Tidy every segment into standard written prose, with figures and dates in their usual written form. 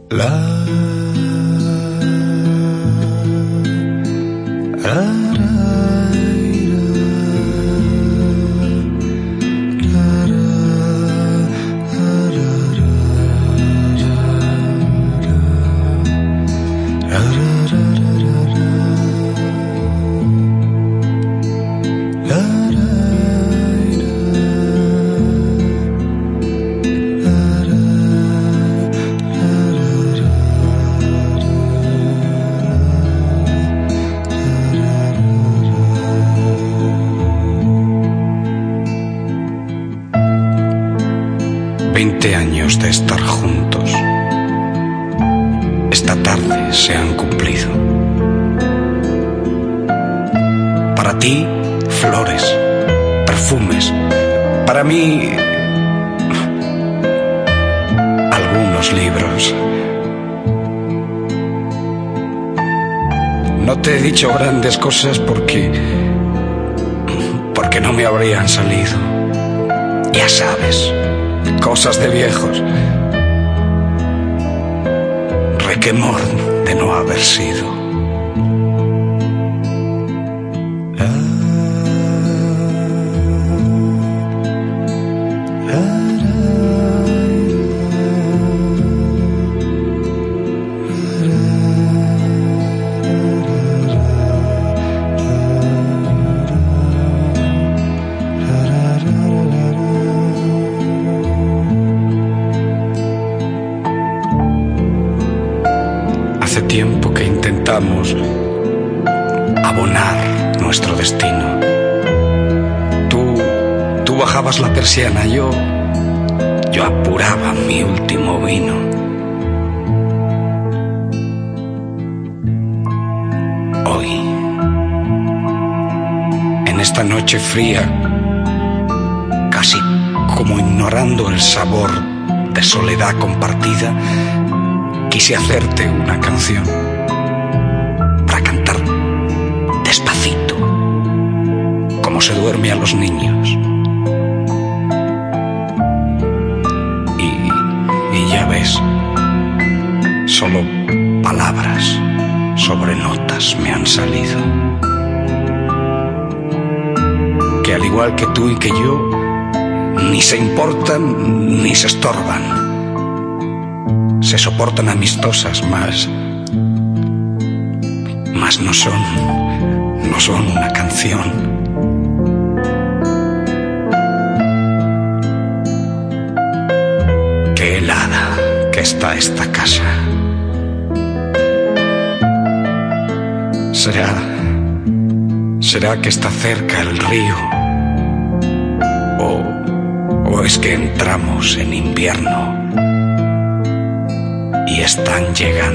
La años de estar juntos, esta tarde se han cumplido. Para ti, flores, perfumes. Para mí, algunos libros. No te he dicho grandes cosas porque no me habrían salido. Ya sabes, cosas de viejos, requemor de no haber sido. Hace tiempo que intentamos abonar nuestro destino. Tú bajabas la persiana, yo apuraba mi último vino. Hoy, en esta noche fría, casi como ignorando el sabor de soledad compartida, quise hacerte una canción para cantar despacito, como se duerme a los niños. Y ya ves, solo palabras sobre notas me han salido, que al igual que tú y que yo, ni se importan ni se estorban. Se soportan amistosas, mas no son una canción. Qué helada que está esta casa. ¿Será que está cerca el río? ¿O es que entramos en invierno? Y están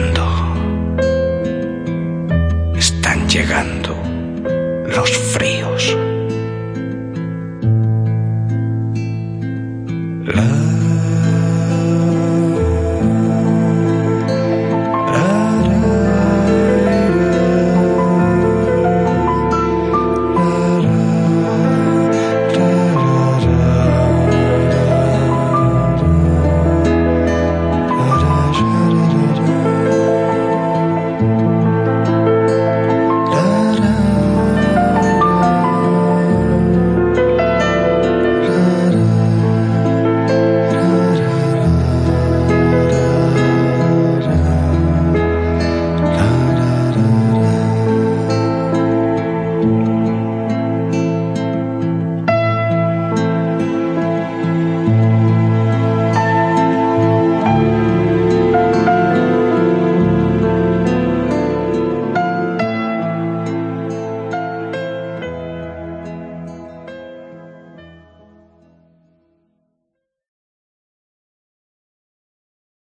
llegando los fríos.